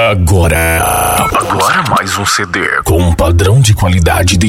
Agora mais um CD com um padrão de qualidade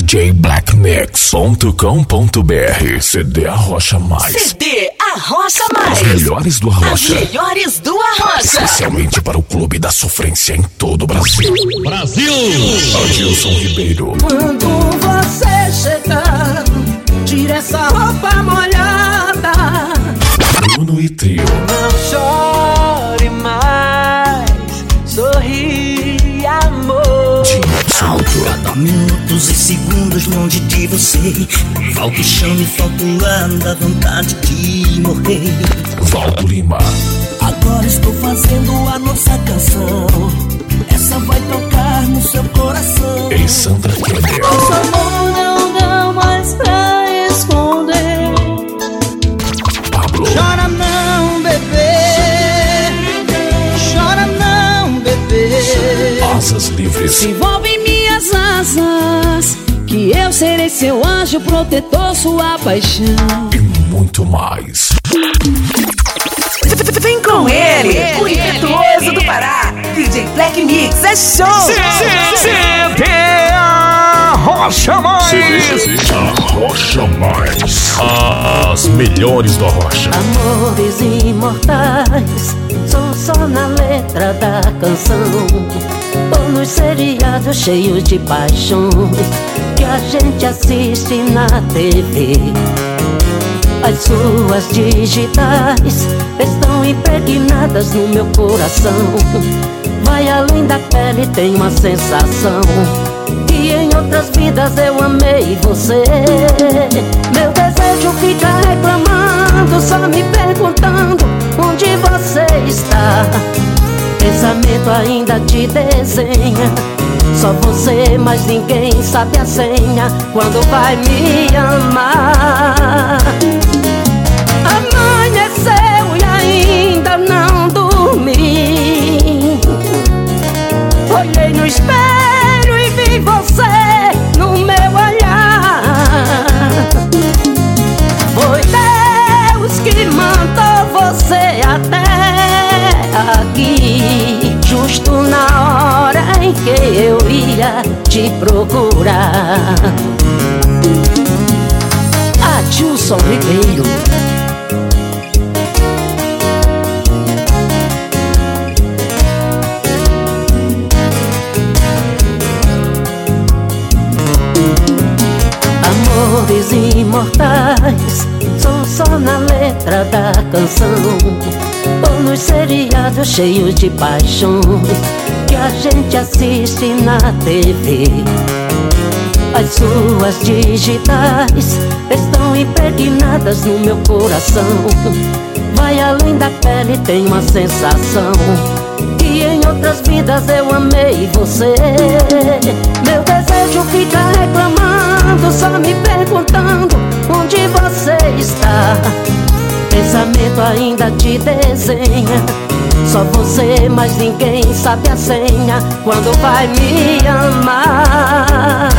djblackmix.com.br. CD Arrocha Mais. CD Arrocha Mais. As melhores do Arrocha. As melhores do Arrocha. Especialmente para o clube da sofrência em todo o Brasil. Brasil! Adilson Ribeiro. Quando você chegar, tira essa roupa molhada. Bruno e Trio. Não chore mais, sorri, amor. Cada minutos e segundos longe de você, falta o chão e falta o ar, dá vontade de morrer. Valdo Lima. Agora estou fazendo a nossa canção, essa vai tocar no seu coração. E Sandra Kenner. Nosso amor não dá mais pra esconder. Pablo. Chora não, bebê. Chora não, bebê. Asas Livres. Envolve minhas asas, que eu serei seu anjo protetor, sua paixão. E muito mais. Vem com ele, o impetuoso do Pará, DJ Black Mix, é show! CD Arrocha Mais! Arrocha Mais. As melhores do Arrocha. Amores imortais são só na letra da canção, ou nos seriados cheios de paixões que a gente assiste na TV. As suas digitais estão impregnadas no meu coração. Vai além da pele, tem uma sensação que em outras vidas eu amei você. Meu desejo fica reclamando, só me perguntando onde você está. Pensamento ainda te desenha, só você, mas ninguém sabe a senha quando vai me amar. Amanheceu e ainda não dormi. Olhei no espelho e vi você no meu olhar. Foi Deus que mandou você até aqui, justo na hora em que eu ia te procurar. Adilson Ribeiro. Amores imortais são só na letra da canção, ou nos seriados cheios de paixões que a gente assiste na TV. As suas digitais estão impregnadas no meu coração. Vai além da pele, tem uma sensação que em outras vidas eu amei você. Meu desejo fica reclamando, só me perguntando onde você está. Pensamento ainda te desenha, só você, mas ninguém sabe a senha quando vai me amar.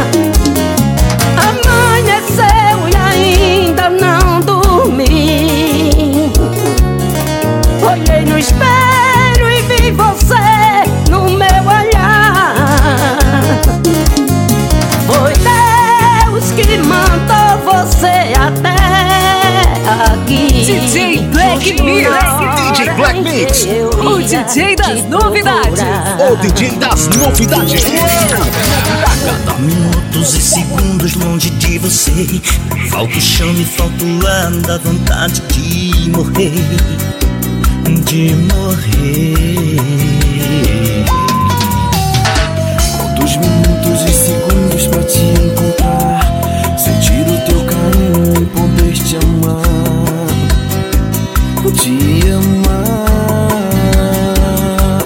Amanheceu e ainda não dormi. Olhei no espelho e vi você no meu olhar. Foi Deus que mandou você até aqui. DJ Black Mix, DJ Black Mix, o DJ das novidades. o DJ das novidades. Cada minutos e segundos longe de você, falta o chão e falta o ar, dá vontade de morrer. De morrer. Quantos minutos e segundos pra te encontrar, sentir o teu carinho e poder te amar. Te amar.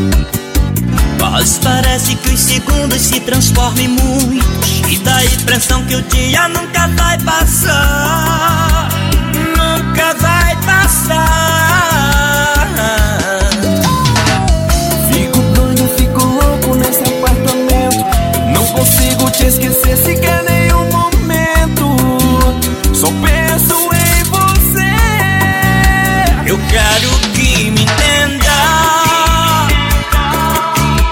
Mas parece que os segundos se transformam em muitos, e dá a impressão que o dia nunca vai passar. Nunca vai passar. Fico doido, fico louco nesse apartamento. Não consigo te esquecer sequer nenhum momento. Só penso em você. Eu quero que me entenda.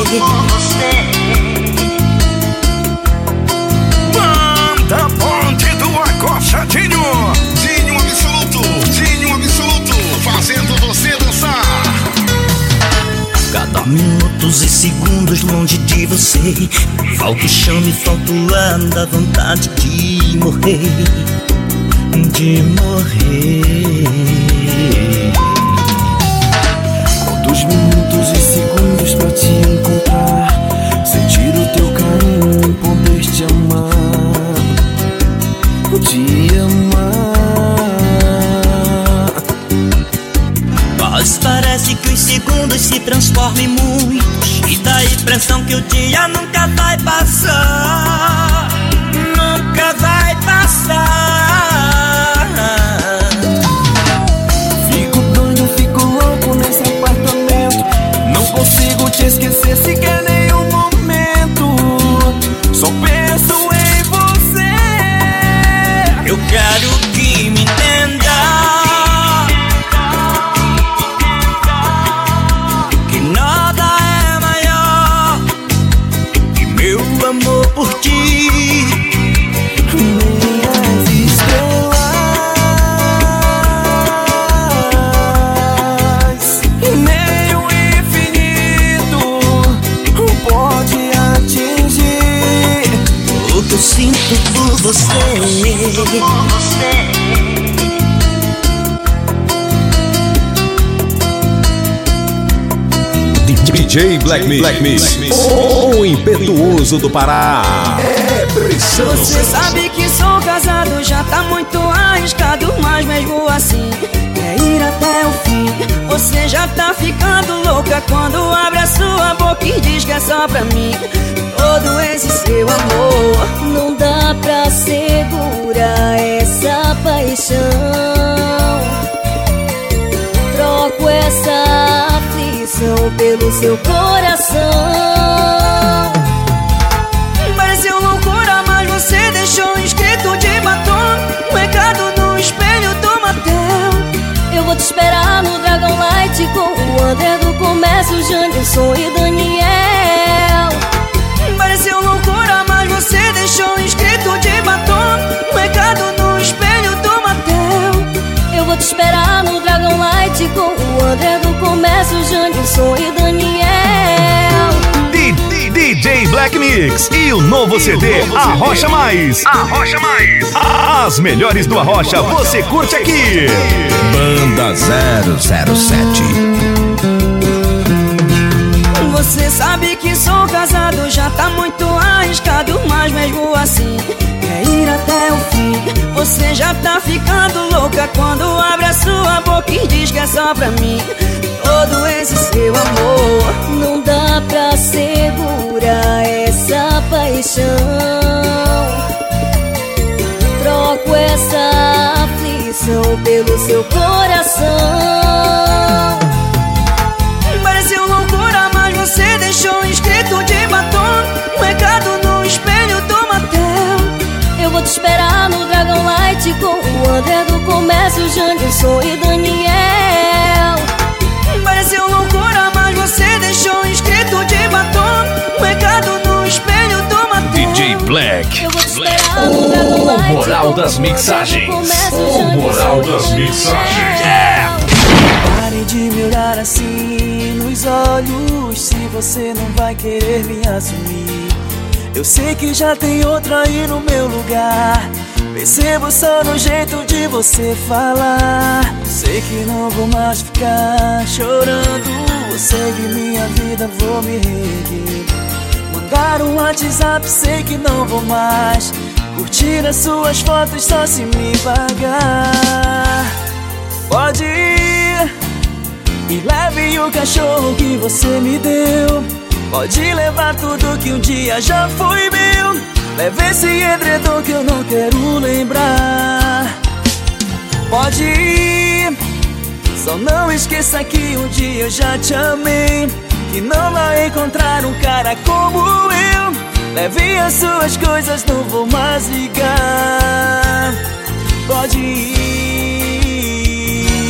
Banda Ponte do Acocha, Dinho absoluto, fazendo você dançar. Cada minutos e segundos longe de você, falta o chão e falta o ar, dá vontade de morrer, de morrer. Quantos minutos e segundos pra te encontrar, sentir o teu carinho e poder te amar, te amar. Mas parece que os segundos se transformam em muitos, e dá a impressão que o dia nunca vai passar, nunca vai passar. Fico doido, fico louco nesse apartamento, não consigo te esquecer sequer nenhum momento, só penso em você. Eu quero que me entenda, que nada é maior que meu amor por ti. Nem as estrelas, nem o infinito pode atingir O que eu sinto por você. DJ Black Mix, o impetuoso do Pará. É pressão. Você sabe que sou casado, já tá muito arriscado, mas mesmo assim quer ir até o fim. Você já tá ficando louca quando abre a sua boca e diz que é só pra mim. Todo esse seu amor Não dá pra segurar essa paixão. Troco essa aflição pelo seu coração. pareceu loucura, mas você deixou escrito de batom um recado no espelho do motel. Eu vou te esperar no Dragon Light com o André do Comércio, Janderson e Daniel. Pareceu loucura, mas você deixou escrito de batom um recado no espelho do motel. Eu vou te esperar no Dragon Light com o André do Comércio, Janderson e Daniel. DJ Black Mix e o novo CD Arrocha Mais. Arrocha Mais. As melhores do Arrocha você curte aqui. Banda 007. Você sabe que sou casado, já tá muito arriscado, mas mesmo assim quer ir até o fim. Você já tá ficando louca quando abre a sua boca e diz que é só pra mim. Todo esse seu amor não dá pra segurar essa paixão. Troco essa aflição pelo seu coração. Pareceu loucura, mas você deixou escrito de batom um recado no espelho do motel. Eu vou te esperar no Dragon Light com o André do Comércio, Janderson e Daniel. Pareceu loucura, mas você deixou escrito de batom um recado no espelho do motel. DJ Black. Eu vou te esperar no Dragon Light. O moral das mixagens. O moral das mixagens. Pare de me olhar assim nos olhos, se você não vai querer me assumir. Eu sei que já tem outra aí no meu lugar, percebo só no jeito de você falar. Sei que não vou mais ficar chorando, segue minha vida, vou me reerguer. Mandar um WhatsApp, sei que não vou mais curtir as suas fotos só se me pagar. Pode ir e leve o cachorro que você me deu. Pode levar tudo que um dia já foi meu. Leve esse edredom que eu não quero lembrar. Pode ir, só não esqueça que um dia eu já te amei, que não vai encontrar um cara como eu. Leve as suas coisas, não vou mais ligar. Pode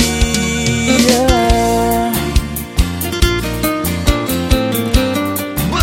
ir.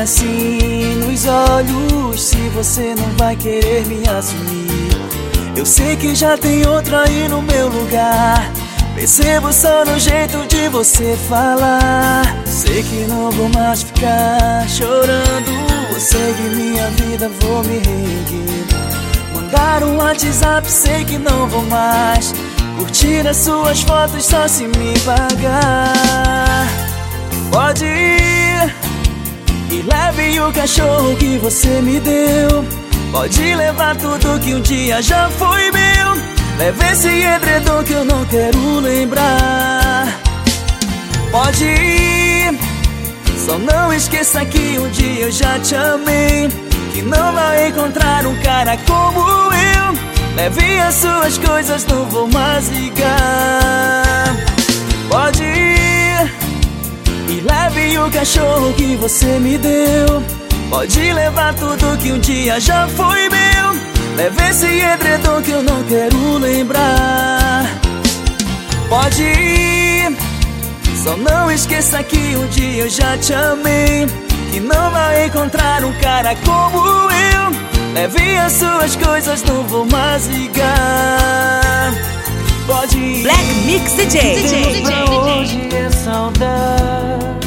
assim nos olhos se você não vai querer me assumir? Eu sei que já tem outra aí no meu lugar, percebo só no jeito de você falar. Sei que não vou mais ficar chorando, segue minha vida, vou me reerguer. Mandar um WhatsApp, sei que não vou mais curtir as suas fotos só se me pagar. Pode ir e leve o cachorro que você me deu. Pode levar tudo que um dia já foi meu. Leve esse edredom que eu não quero lembrar. Pode ir, só não esqueça que um dia eu já te amei, que não vai encontrar um cara como eu. Leve as suas coisas, não vou mais ligar. Pode ir e leve o cachorro que você me deu. Pode levar tudo que um dia já foi meu. Leve esse edredom que eu não quero lembrar. Pode ir, só não esqueça que um dia eu já te amei, que não vai encontrar um cara como eu. Leve as suas coisas, não vou mais ligar. Pode ir. Black Mix DJ. Pra hoje é saudade,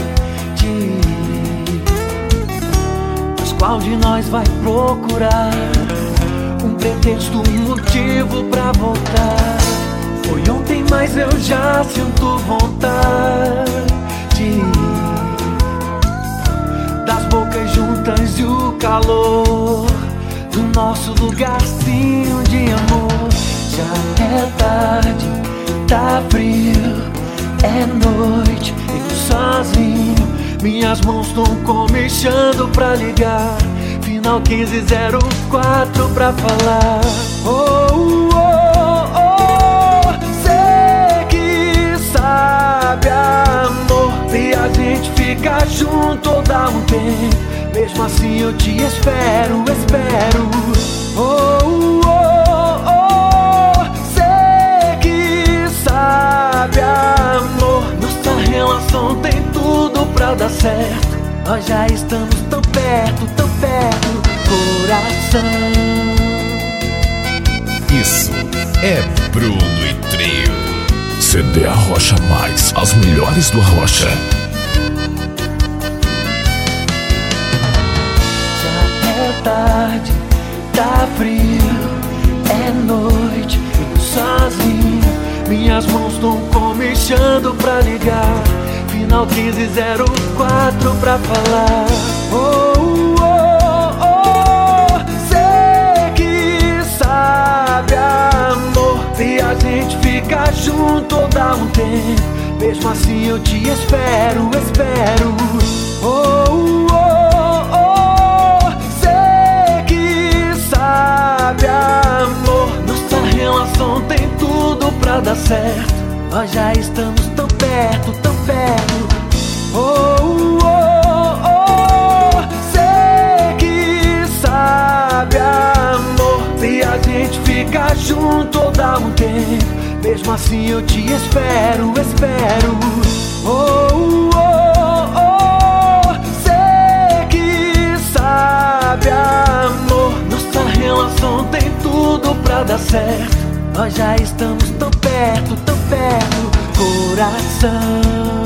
mas qual de nós vai procurar um pretexto, um motivo pra voltar? Foi ontem, mas eu já sinto vontade das bocas juntas e o calor do nosso lugarzinho de amor. Já é tarde, tá frio, é noite, eu sozinho, minhas mãos tão comichando pra ligar. Final 1504 pra falar. Oh, oh, oh, sei que sabe, amor, se a gente ficar junto ou dá um tempo, mesmo assim eu te espero, espero. Oh, oh, oh, sei que sabe, amor, nossa relação tem tudo pra dar certo. Nós já estamos tão perto, coração. Isso é Bruno e Trio. CD Arrocha Mais, as melhores do Arrocha. Já é tarde, tá frio, é noite, eu sozinho, minhas mãos tão comichando pra ligar. Final 1504 pra falar. Oh, oh, oh, sei que sabe, amor, se a gente ficar junto ou dá um tempo, mesmo assim eu te espero, espero. Oh, oh, oh, sei que sabe, amor, nossa relação tem tudo pra dar certo. Nós já estamos tão perto, oh, oh, oh, sei que sabe, amor, se a gente ficar junto ou dá um tempo, mesmo assim eu te espero, espero. Oh, oh, oh, sei que sabe, amor, nossa relação tem tudo pra dar certo. Nós já estamos tão perto, coração.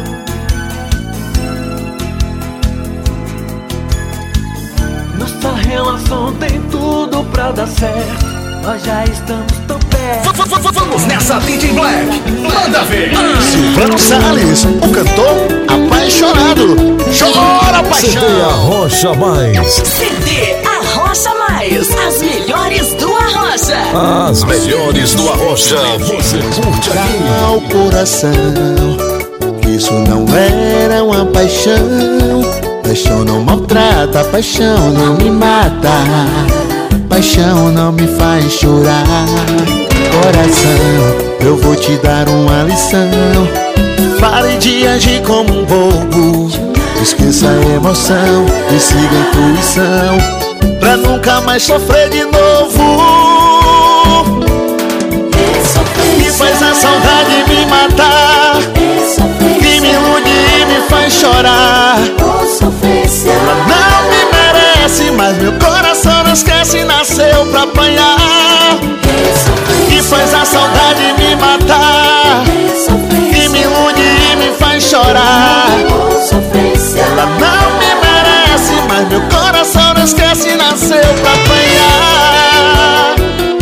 Nossa relação tem tudo pra dar certo. Nós já estamos tão perto. Vamos nessa, DJ Black. Manda ver. Silvano Salles, o cantor apaixonado. Chora, paixão. CD Arrocha Mais. CD Arrocha Mais. As melhores do Arrocha. As melhores do Arrocha. Você curte aqui. Ao coração, isso não era uma paixão. Paixão não maltrata, paixão não me mata, paixão não me faz chorar. Coração, eu vou te dar uma lição. Pare de agir como um bobo, esqueça a emoção e siga a intuição, pra nunca mais sofrer de novo. Me faz a saudade me matar, que me ilude e me faz chorar. Pra esquece, nasceu pra apanhar. E faz a saudade me matar, e me ilude e me faz chorar. Ela não me merece, mas meu coração não esquece, nasceu pra apanhar.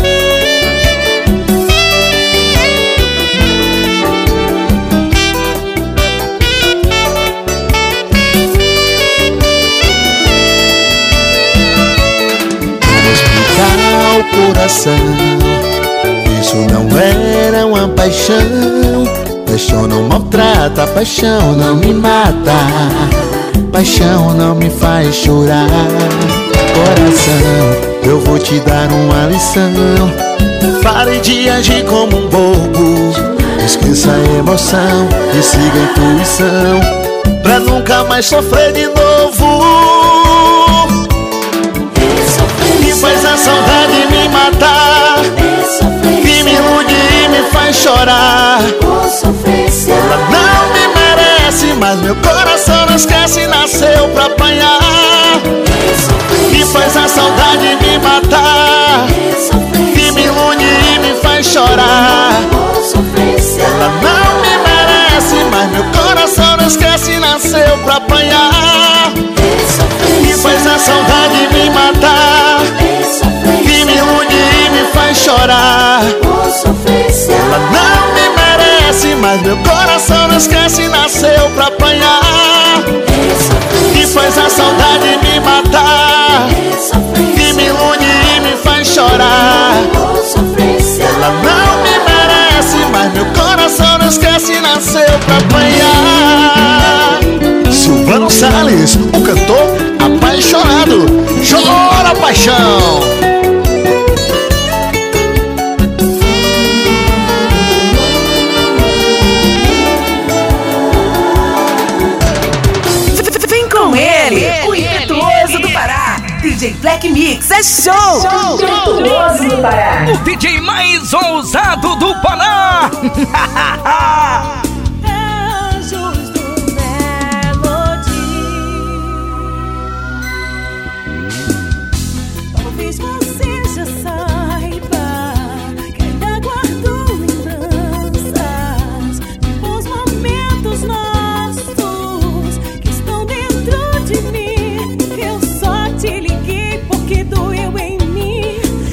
Vou explicar o coração, isso não era uma paixão. Paixão não maltrata, paixão não me mata, paixão não me faz chorar. Coração, eu vou te dar uma lição. Pare de agir como um bobo, esqueça a emoção e siga a intuição, pra nunca mais sofrer de novo. E faz a saudade me matar, e me ilude e me faz chorar. Ela não me merece, mas meu coração não esquece, nasceu pra apanhar. E faz a saudade me matar, e me ilude e me faz chorar. Ela não me merece, mas meu coração não esquece, nasceu pra apanhar. E faz a saudade me matar, e me ilude e me faz chorar. Ela não me merece, mas meu coração não esquece, nasceu pra apanhar. E faz a saudade me matar, e me ilude e me faz chorar. Ela não me merece, mas meu coração não esquece, nasceu pra apanhar. Silvano Salles, o cantor apaixonado. Chora paixão. Vem com ele, o impetuoso do Pará, DJ Black Mix, é show! Impetuoso do Pará, o DJ mais ousado do Pará.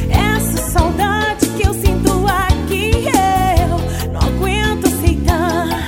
Essa saudade que eu sinto aqui, eu não aguento aceitar.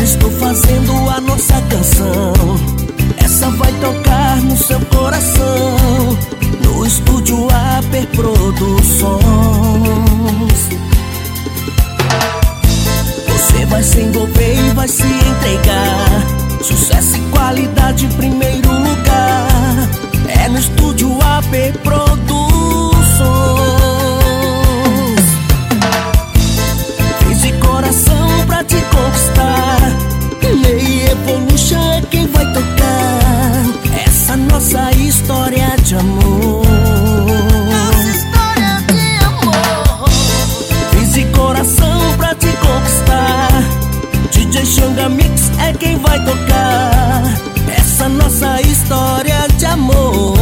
Agora estou fazendo a nossa canção. Essa vai tocar no seu coração, no estúdio AP Produções. Você vai se envolver e vai se entregar. Sucesso e qualidade em primeiro lugar. É no estúdio AP Produções. Fiz de coração pra te conquistar. Ney Evolution é quem vai tocar essa nossa história de amor. Fiz de coração pra te conquistar. DJ Xanga Mix é quem vai tocar essa nossa história de amor.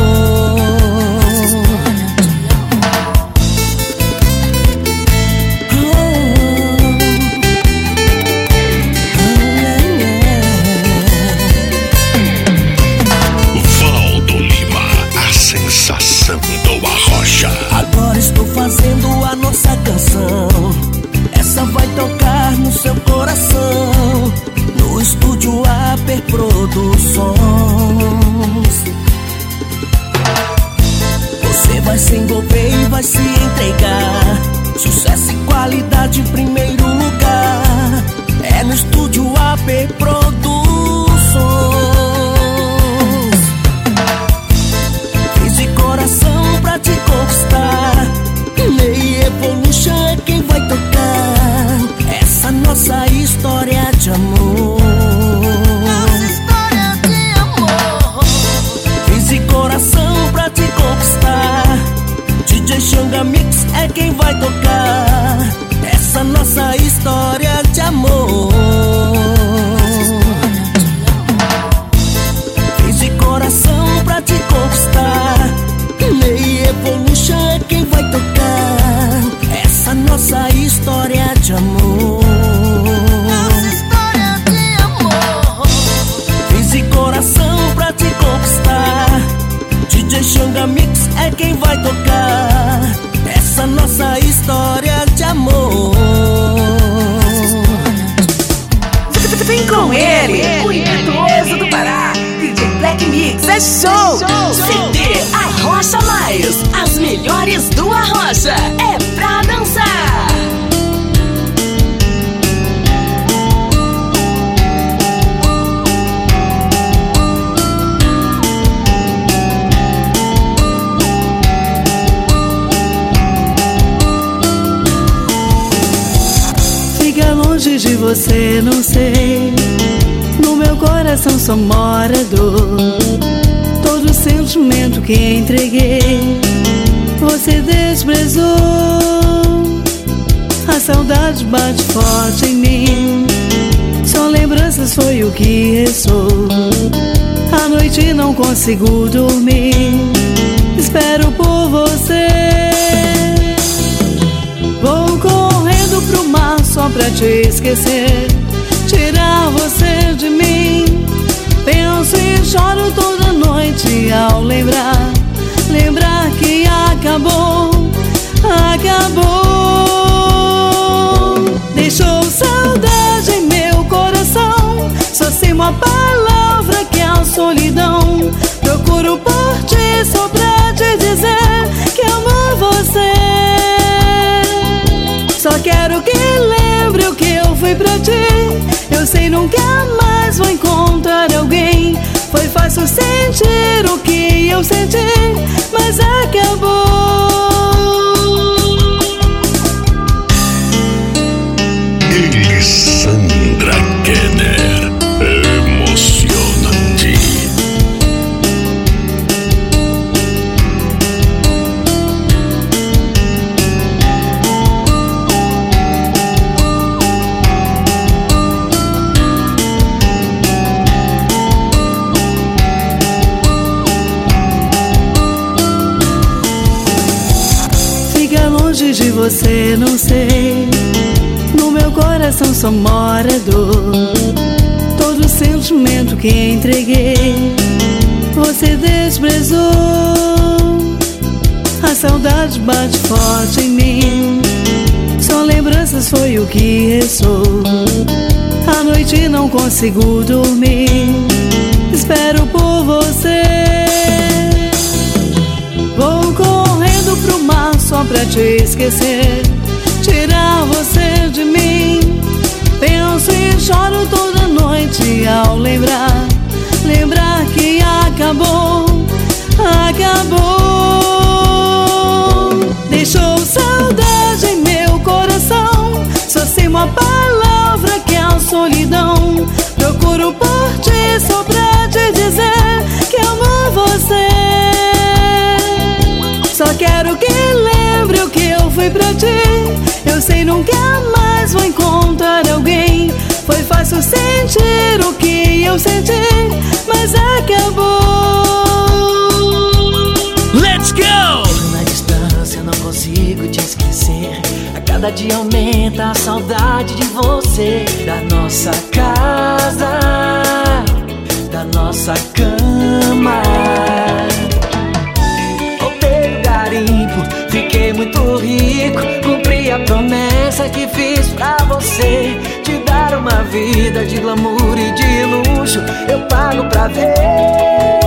Valdo Lima, a sensação do Arrocha. Agora estou fazendo a nossa canção. Essa vai tocar no seu coração, no estúdio AP Produções. Você vai se envolver e vai se entregar. Sucesso e qualidade em primeiro lugar. É no estúdio AP Produções. Fiz de coração pra te conquistar. Ney Evolution é quem vai tocar essa nossa história de amor. Fiz de coração pra te conquistar. DJ Xanga Mix é quem vai tocar essa nossa história de amor. Fiz de coração pra te conquistar. Ney Evolution é quem vai tocar essa nossa história de amor. Fiz de coração pra te conquistar. DJ Xanga Mix é quem vai tocar essa nossa história de amor. Vem com ele, o impetuoso do Pará. DJ Black Mix é show. CD Arrocha Mais, as melhores do Arrocha, é pra dançar. Fica longe de você, não sei. No meu coração só mora dor. Todo sentimento que entreguei, você desprezou. A saudade bate forte em mim. Só lembranças foi o que restou. À noite não consigo dormir. Espero por você. Vou correndo pro mar só pra te esquecer, tirar você de mim. Penso e choro toda noite ao lembrar que acabou. Deixou saudade em meu coração. Só sei uma palavra que é a solidão. Procuro por ti só pra te dizer que amo você. Só quero que lembre o que eu fui pra ti. Eu sei nunca mais vou encontrar alguém. Foi fácil sentir o que eu senti, mas acabou. Elisandra Kenner, emocionante. Longe de você, não sei. No meu coração só mora dor. Todo sentimento que entreguei, você desprezou. A saudade bate forte em mim. Só lembranças foi o que restou. À noite não consigo dormir, espero por você. Vou correndo pro mar só pra te esquecer, tirar você de mim. Penso e choro toda noite ao lembrar que acabou. Deixou saudade em meu coração, só sei uma palavra que é a solidão. Procuro por ti só pra te dizer que amo você. Só quero que lembre o que eu fui pra ti. Eu sei nunca mais vou encontrar alguém. Foi fácil sentir o que eu senti, mas acabou. Let's go! Na distância não consigo te esquecer. A cada dia aumenta a saudade de você. Da nossa casa, da nossa cama. Voltei no garimpo, fiquei muito rico. Cumpri a promessa que fiz pra você, te dar uma vida de glamour e de luxo. Eu pago pra ver.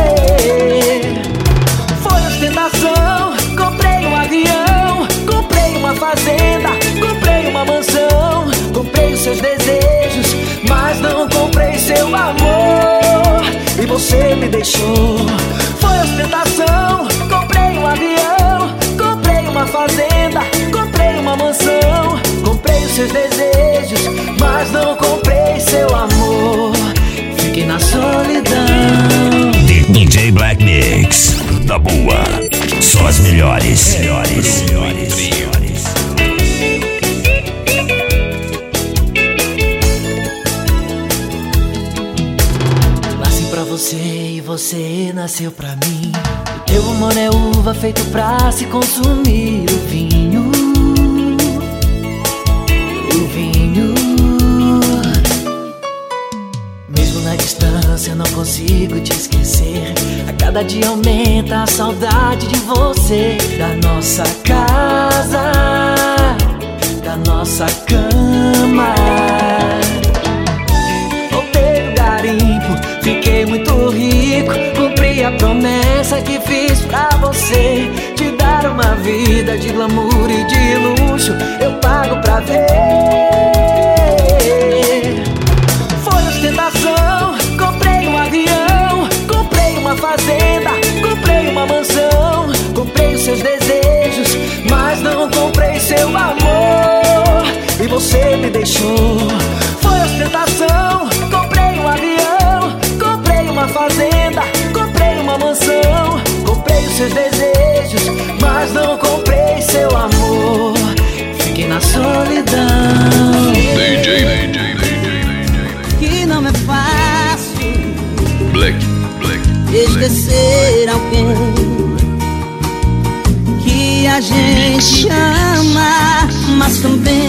Ostentação, comprei um avião, comprei uma fazenda, comprei uma mansão, comprei os seus desejos, mas não comprei seu amor, e você me deixou. Foi ostentação, comprei um avião, comprei uma fazenda, comprei uma mansão, comprei os seus desejos, mas não comprei seu amor, fiquei na solidão. DJ Black Mix, da boa, só as melhores. Nasci pra você e você nasceu pra mim. O teu amor é uva feito pra se consumir. O vinho. Mesmo na distância não consigo te esquecer. A cada dia aumenta a saudade de você. Da nossa casa, da nossa cama. Voltei no garimpo, fiquei muito rico. Cumpri a promessa que fiz pra você, te dar uma vida de glamour e de luxo. Eu pago pra ver. Foi ostentação, comprei um avião, comprei uma fazenda, comprei uma mansão, comprei os seus desejos, mas não comprei seu amor, e você me deixou. Foi ostentação, comprei um avião, comprei uma fazenda, comprei uma mansão, comprei os seus desejos, mas não comprei seu amor, fiquei na solidão. DJ. Que não é fácil esquecer alguém que a gente ama, mas também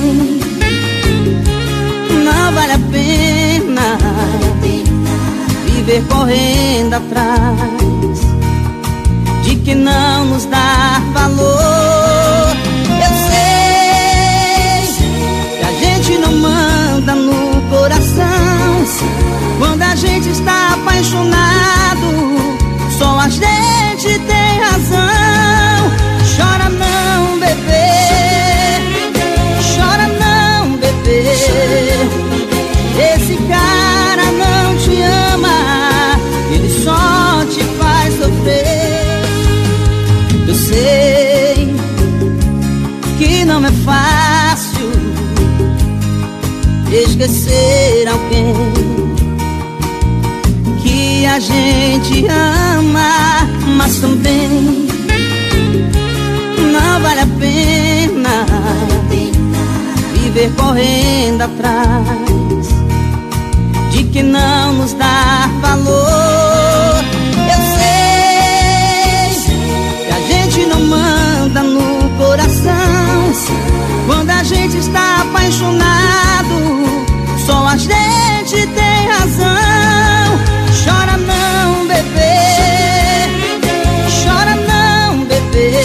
não vale a pena viver correndo atrás de que não nos dá valor. Eu sei que a gente não manda no coração. Quando a gente está apaixonado, só a gente tem razão. Chora não, bebê, chora não, bebê. Esse cara não te ama, ele só te faz sofrer. Eu sei que não é fácil esquecer alguém que a gente ama, mas também não vale a pena viver correndo atrás de que não nos dá valor. Eu sei que a gente não manda no coração. Quando a gente está apaixonado, só a gente tem razão. Chora não, bebê, chora não, bebê.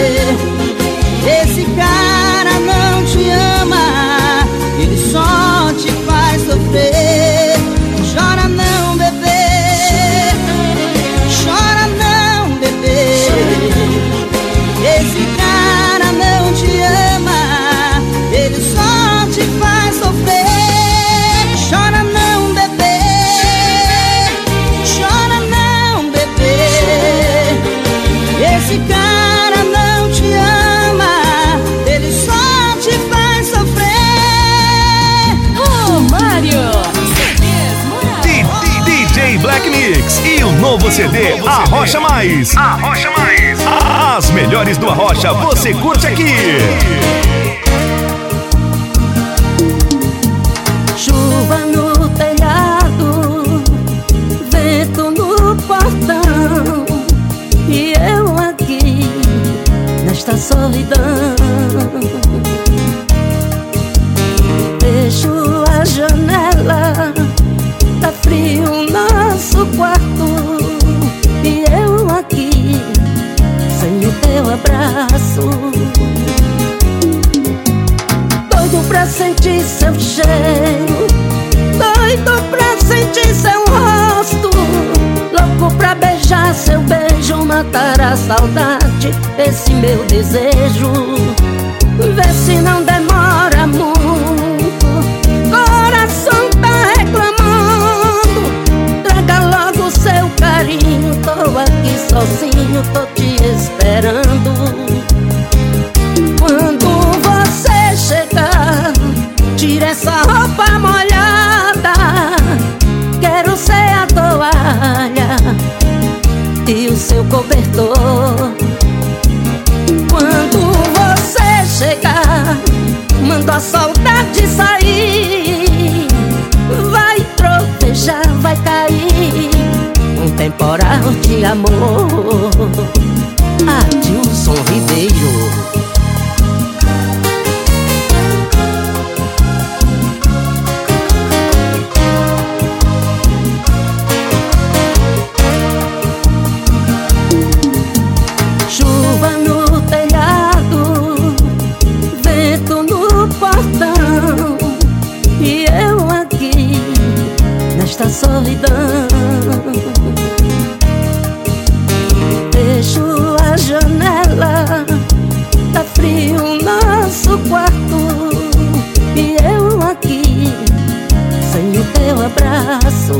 Esse cara não te ama, ele só te faz sofrer. Mix e o novo CD Arrocha Mais. Arrocha Mais. As melhores do Arrocha você curte aqui. Chuva no telhado, vento no portão, e eu aqui nesta solidão. Fecho a janela, tá frio o nosso quarto, e eu aqui sem o teu abraço. Doido pra sentir seu cheiro, doido pra sentir seu rosto, louco pra beijar seu beijo, matar a saudade, esse meu desejo. Vê se não demora muito, coração tá reclamando. Traga logo seu carinho, tô aqui sozinho, tô te esperando. Quando você chegar, tira essa roupa molhada, quero ser a toalha e o seu cobertor. Quando você chegar, manda a saudade sair, vai tropejar, vai cair um temporal de amor. Adilson Ribeiro. Chuva no telhado, vento no portão, e eu aqui nesta solidão. Fecho a janela, tá frio o nosso quarto, e eu aqui sem o teu abraço.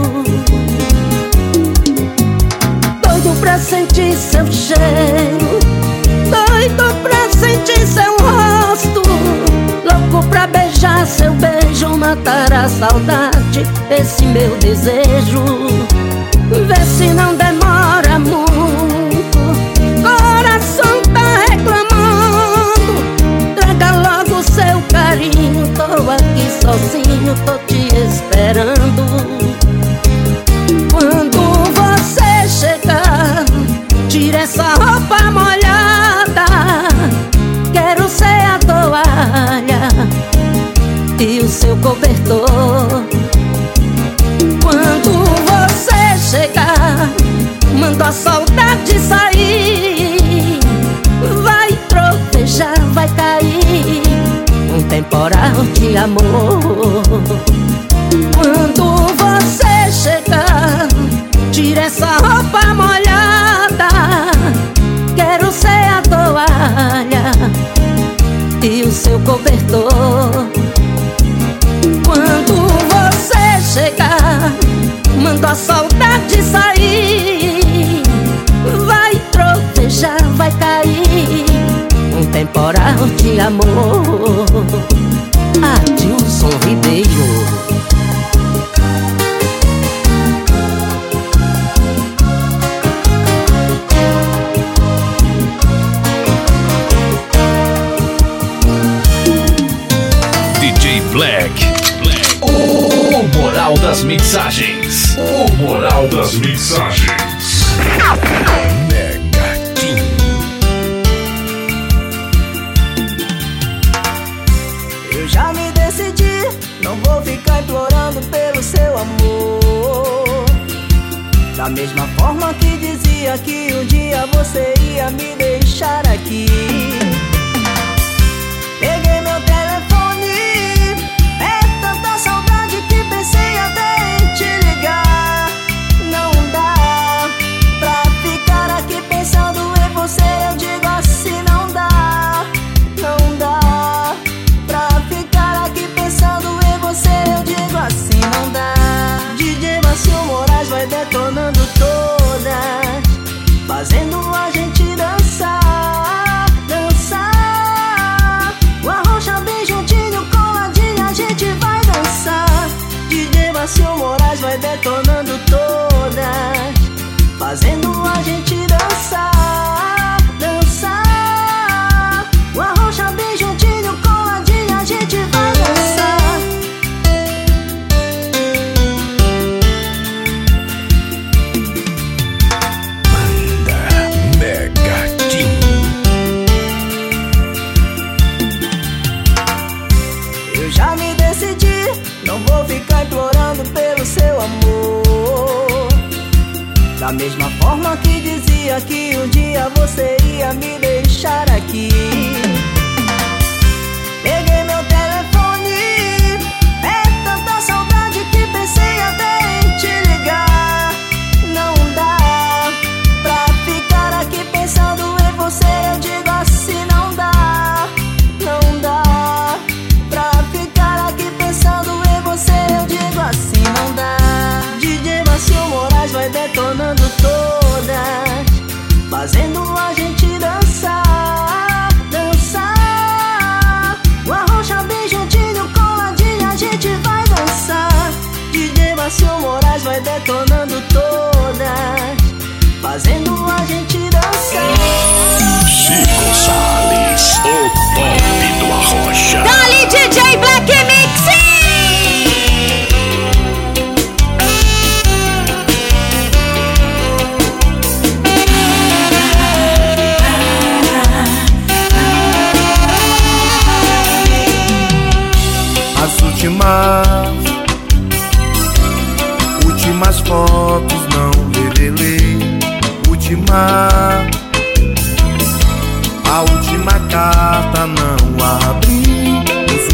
Doido pra sentir seu cheiro, doido pra sentir seu rosto, louco pra beijar seu beijo, matar a saudade, esse meu desejo. Vê se não demora muito, coração tá reclamando. Traga logo seu carinho, tô aqui sozinho, tô te esperando. Quando você chegar, tira essa roupa molhada, quero ser a toalha e o seu cobertor. Quando você chegar, manda a saudade sair, vai tropejar, vai cair um temporal de amor. Quando você chegar, tira essa roupa molhada, quero ser a toalha e o seu cobertor. Quando você chegar, manda a saudade sair, vai tropejar, vai cair um temporal de amor. Adilson Ribeiro. Black. O moral das mixagens. O moral das mixagens. Mega King. Eu já me decidi, não vou ficar implorando pelo seu amor. Da mesma forma que dizia que um dia você ia me deixar aqui. Peguei meu telefone, é tanta saudade que pensei até em te ligar. Não dá pra ficar aqui pensando em você, eu digo assim, não dá. Não dá pra ficar aqui pensando em você, eu digo assim, não dá. DJ Márcio Moraes vai detonando todas, fazendo a gente dançar, dançar. O Arrocha bem juntinho, coladinho, a gente vai dançar. DJ Márcio Moraes vai detonando todas, Da mesma forma que dizia que um dia você ia me deixar aqui. Peguei meu telefone, é tanta saudade que pensei até em te ligar. Não dá pra ficar aqui pensando em você, eu digo assim, não dá. Não dá pra ficar aqui pensando em você, eu digo assim, não dá. DJ Márcio Moraes vai detonando todas, fazendo a gente dançar, dançar. O Arrocha bem juntinho, coladinho, a gente vai dançar. DJ Márcio Moraes vai detonando todas, fazendo a gente dançar. Chico Salles, o top do Arrocha. Dali DJ Black Mix. As últimas fotos não revelei. A última carta não abri. Os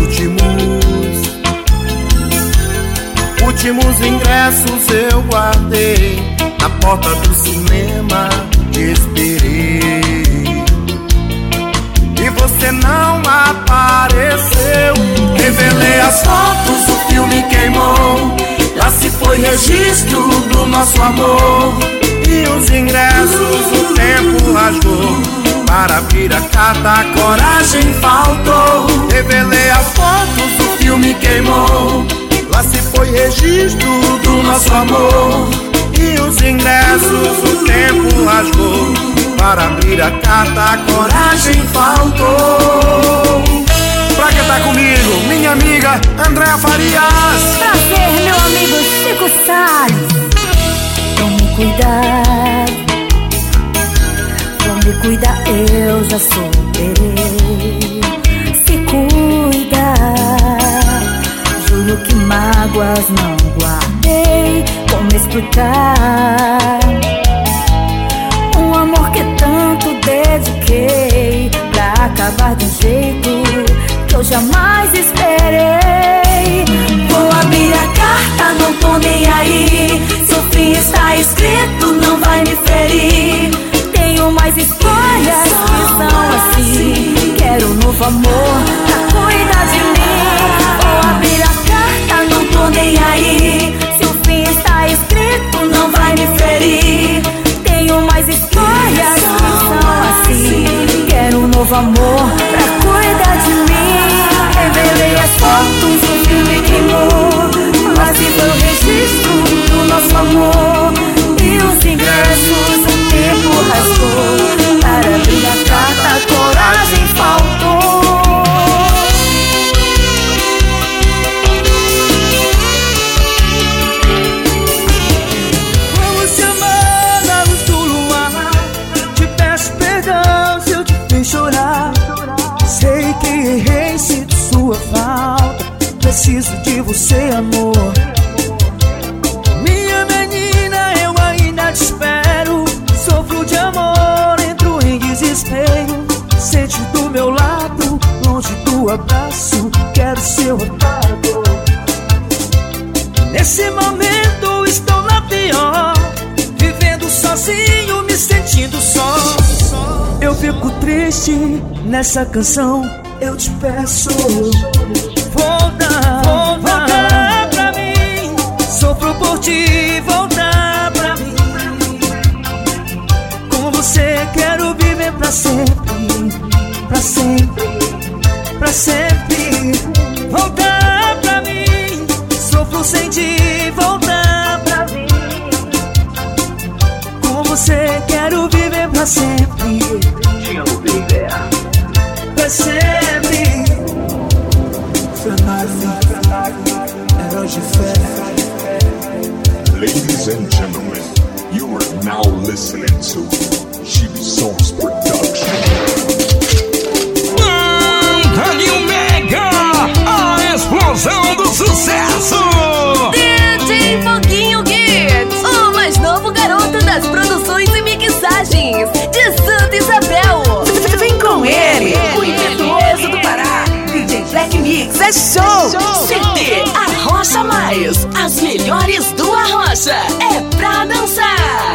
últimos ingressos eu guardei. Na porta do cinema te esperei e você não apareceu. Revelei as fotos, o filme queimou. Lá se foi registro do nosso amor. E os ingressos o tempo rasgou. Para abrir a carta a coragem faltou. Revelei as fotos, o filme queimou. Lá se foi registro do nosso amor. E os ingressos o tempo rasgou. Para abrir a carta a coragem faltou. Pra cantar comigo, minha amiga Andréa Farias. Prazer, meu amigo Chico Salles. Tome cuidado, tome cuidado, eu já superei. Se cuida, juro que mágoas não guardei. Como explicar um amor que tanto dediquei pra acabar de um jeito que eu jamais esperei. Vou abrir a carta, não tô nem aí. Se o fim está escrito, não vai me ferir. Tenho mais histórias que são assim. Quero um novo amor pra cuidar de mim. Vou abrir a carta, não tô nem aí. Se o fim está escrito, não vai me ferir. Tenho mais histórias que são assim. Quero um novo amor pra cuidar de mim. Revelei as fotos, o filme queimou. Mas se foi o registro do nosso amor. E os ingressos o tempo rasgou. Para abrir a carta a coragem faltou. Vamos te amar na luz do luar. Te peço perdão se eu te fiz chorar. Sei que errei, sinto sua falta. Preciso de você, amor. Minha menina, eu ainda te espero. Sofro de amor, entro em desespero. Sente do meu lado, longe do abraço. Quero seu afago. Nesse momento estou na pior, vivendo sozinho, me sentindo só. Eu fico triste nessa canção. Eu te peço, volta pra mim. Sofro por ti, volta pra mim. Com você quero viver pra sempre, pra sempre, pra sempre. Volta pra mim, sofro sem ti, volta pra mim. Com você quero viver pra sempre. Te amo, baby. Pra sempre. Ladies and gentlemen, you are now listening to Chibi Songs Production. Daniel Mega, a explosão do sucesso. DJ Foguinho Kids, o mais novo garoto das Mix é show. CD Arrocha Mais, as melhores do Arrocha, é pra dançar.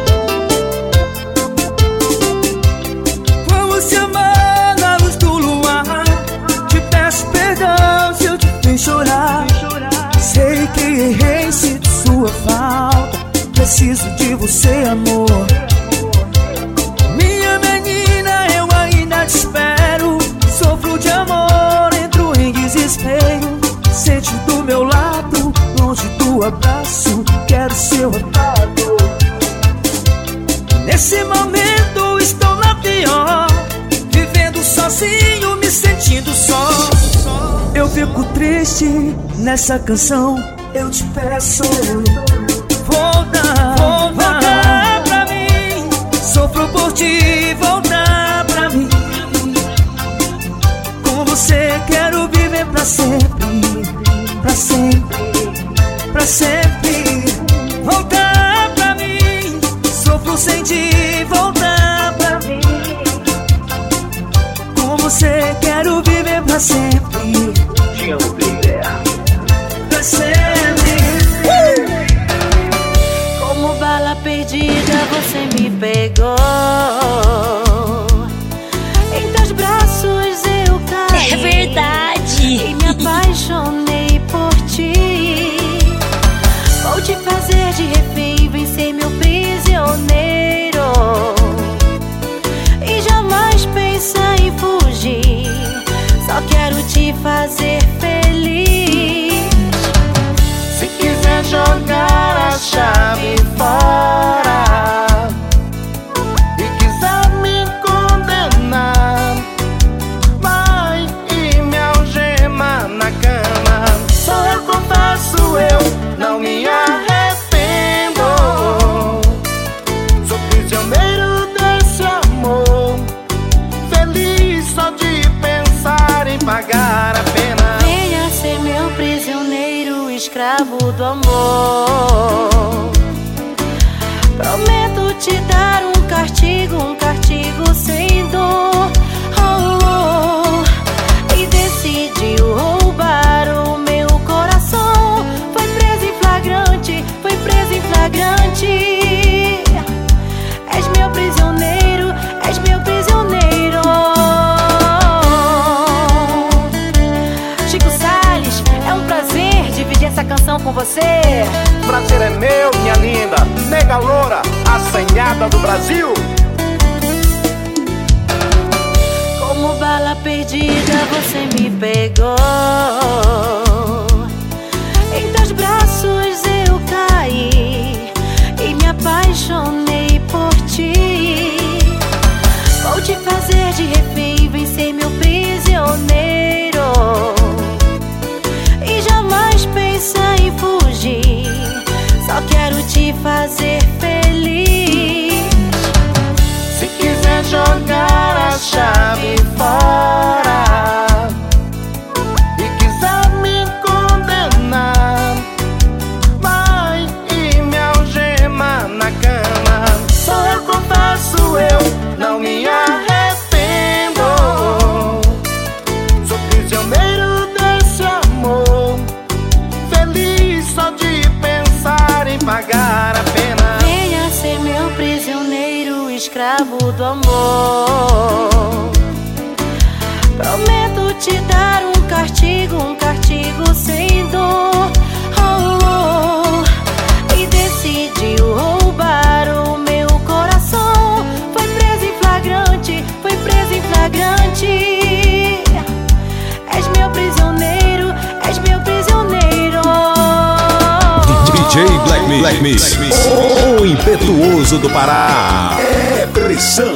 Vamos se amar na luz do luar. Te peço perdão se eu te fiz chorar. Sei que errei, sinto sua falta. Preciso de você, amor. Minha menina, eu ainda te espero. Sofro de amor, entro em desespero. Sente do meu lado, longe do abraço. Quero seu abraço. Nesse momento estou na pior, vivendo sozinho, me sentindo só. Eu fico triste nessa canção. Eu te peço, volta pra mim. Sofro por ti, volta pra mim. Com você quero viver pra sempre, pra sempre, pra sempre. Volta pra mim, sofro sem ti, volta pra mim. Com você quero viver pra sempre. Te amo, baby. Pra sempre. Como bala perdida você me pegou. Em teus braços eu caí. É verdade. E me apaixonei por ti. Vou te fazer de refém, vem ser meu prisioneiro. E jamais pensar em fugir. Só quero te fazer feliz. Se quiser jogar a chave fora e quiser me condenar, vai e me algema na cama. Só eu confesso, eu não me arrependo. Sou prisioneiro desse amor, feliz só de pensar em pagar a pena. Venha ser meu prisioneiro, escravo do amor. Prometo te dar um castigo sem dor. E decidiu roubar o meu coração. Foi preso em flagrante, foi preso em flagrante. És meu prisioneiro, és meu prisioneiro. Chico Salles, é um prazer dividir essa canção com você. Prazer é meu, minha linda, nega loura, assanhada do Brasil. Como bala perdida você me pegou. Em teus braços eu caí e me apaixonei por ti. Vou te fazer de refém, vem ser meu prisioneiro. E jamais pensar em fugir. Só quero te fazer feliz. Se quiser jogar a chave fora e quiser me condenar, vai e me algema na cama. Só eu confesso, eu não me arrependo. Sou prisioneiro desse amor, feliz só de pensar em pagar a pena. Venha ser meu prisioneiro, escravo do amor. Prometo te dar um castigo sem dor. E decidiu roubar o meu coração. Foi preso em flagrante, foi preso em flagrante. És meu prisioneiro, és meu prisioneiro. DJ Black Mix, o impetuoso do Pará. É pressão.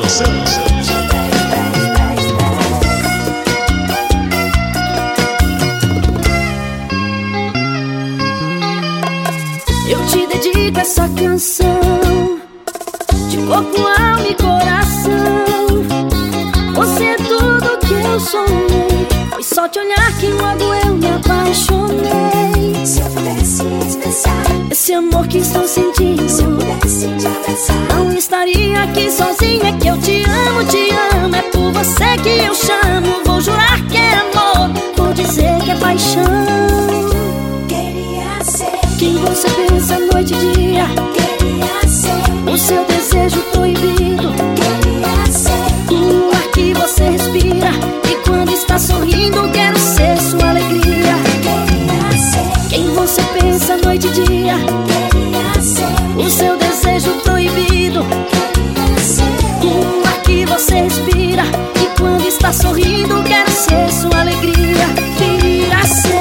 Eu te dedico essa canção, de corpo, alma e coração. Você é tudo que eu sonhei. Foi só te olhar que logo eu me apaixonei. Se eu pudesse dispensar esse amor que estou sentindo, se eu pudesse te abraçar, não estaria aqui sozinha. Que eu te amo, é por você que eu chamo. Vou jurar que é amor, vou dizer que é paixão. Queria ser quem você pensa noite e dia. Queria ser o seu desejo proibido. Queria ser o ar que você respira. E quando está sorrindo quero ser sua alegria. Queria ser quem você pensa noite e dia. Queria ser o seu desejo proibido. Queria ser o ar que você respira. E quando está sorrindo quero ser sua alegria. Queria ser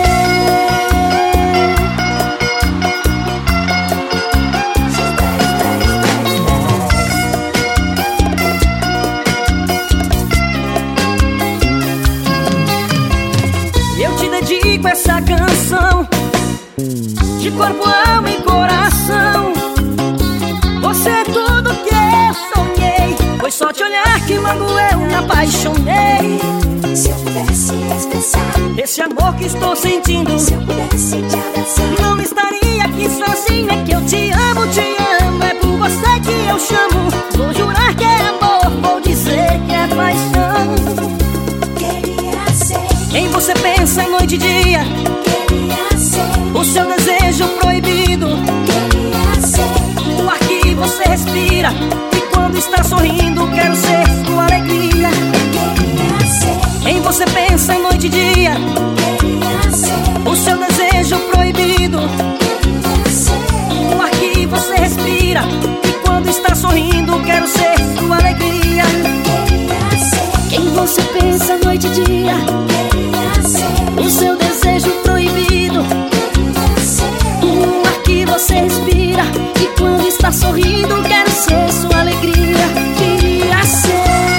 essa canção de corpo, alma e coração. Você é tudo que eu sonhei. Foi só te olhar que logo eu me apaixonei. Se eu pudesse expressar esse amor que estou sentindo, se eu pudesse te abraçar, não estaria aqui sozinho. É que eu te amo, é por você que eu chamo. Vou jurar que é amor, vou dizer que é paixão. queria ser Quem você pensa noite e dia. Queria ser o seu desejo proibido. Queria ser o ar que você respira. E quando está sorrindo quero ser sua alegria. Queria ser Quem você pensa noite e dia. Queria ser o seu desejo proibido. Queria ser o ar que você respira. E quando está sorrindo quero ser sua alegria. Queria ser Quem você pensa noite e dia. Queria ser o seu desejo proibido. Queria ser o ar que você respira. E quando está sorrindo quero ser sua alegria. Queria ser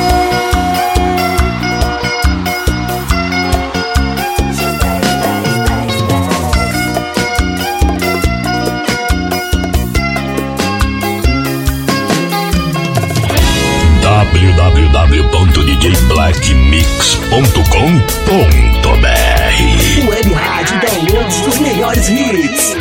www.djblackmix.com.br Web Rádio Downloads dos melhores hits.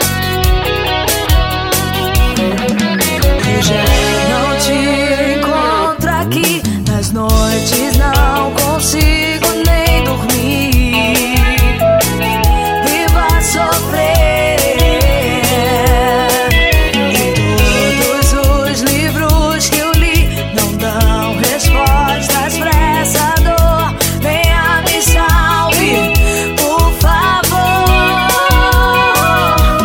Já não te encontro aqui. Nas noites não consigo nem dormir. Vivo a sofrer. E todos os livros que eu li não dão respostas pra essa dor. Venha me salve, por favor.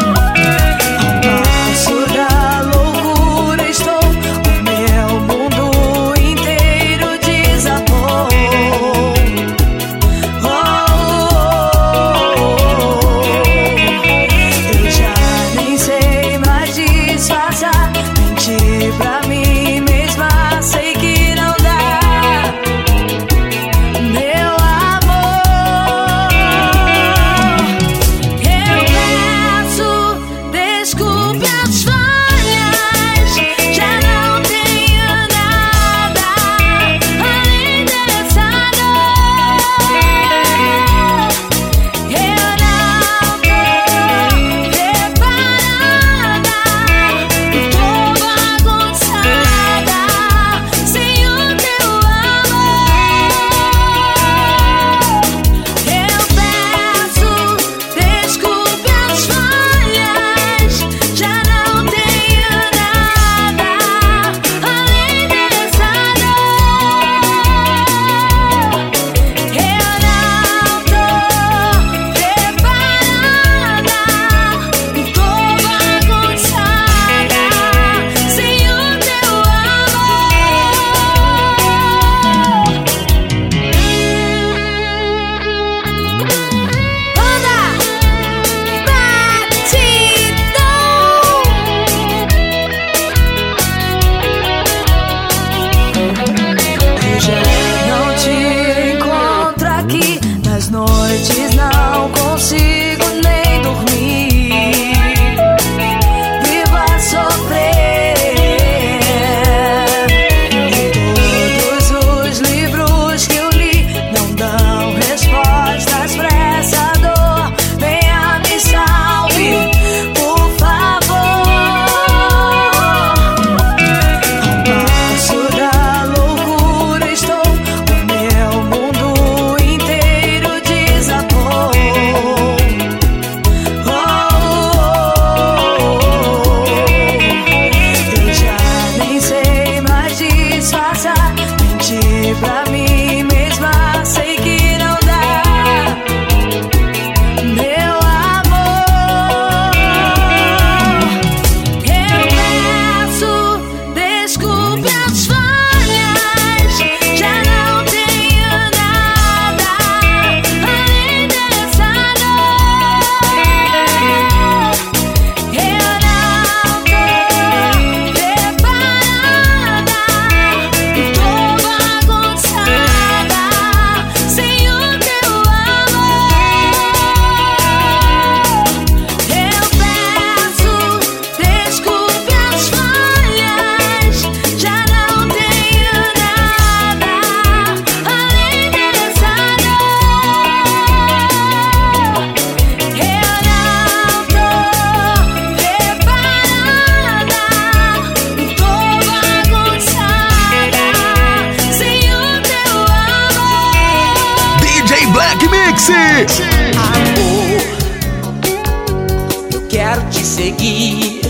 seguir,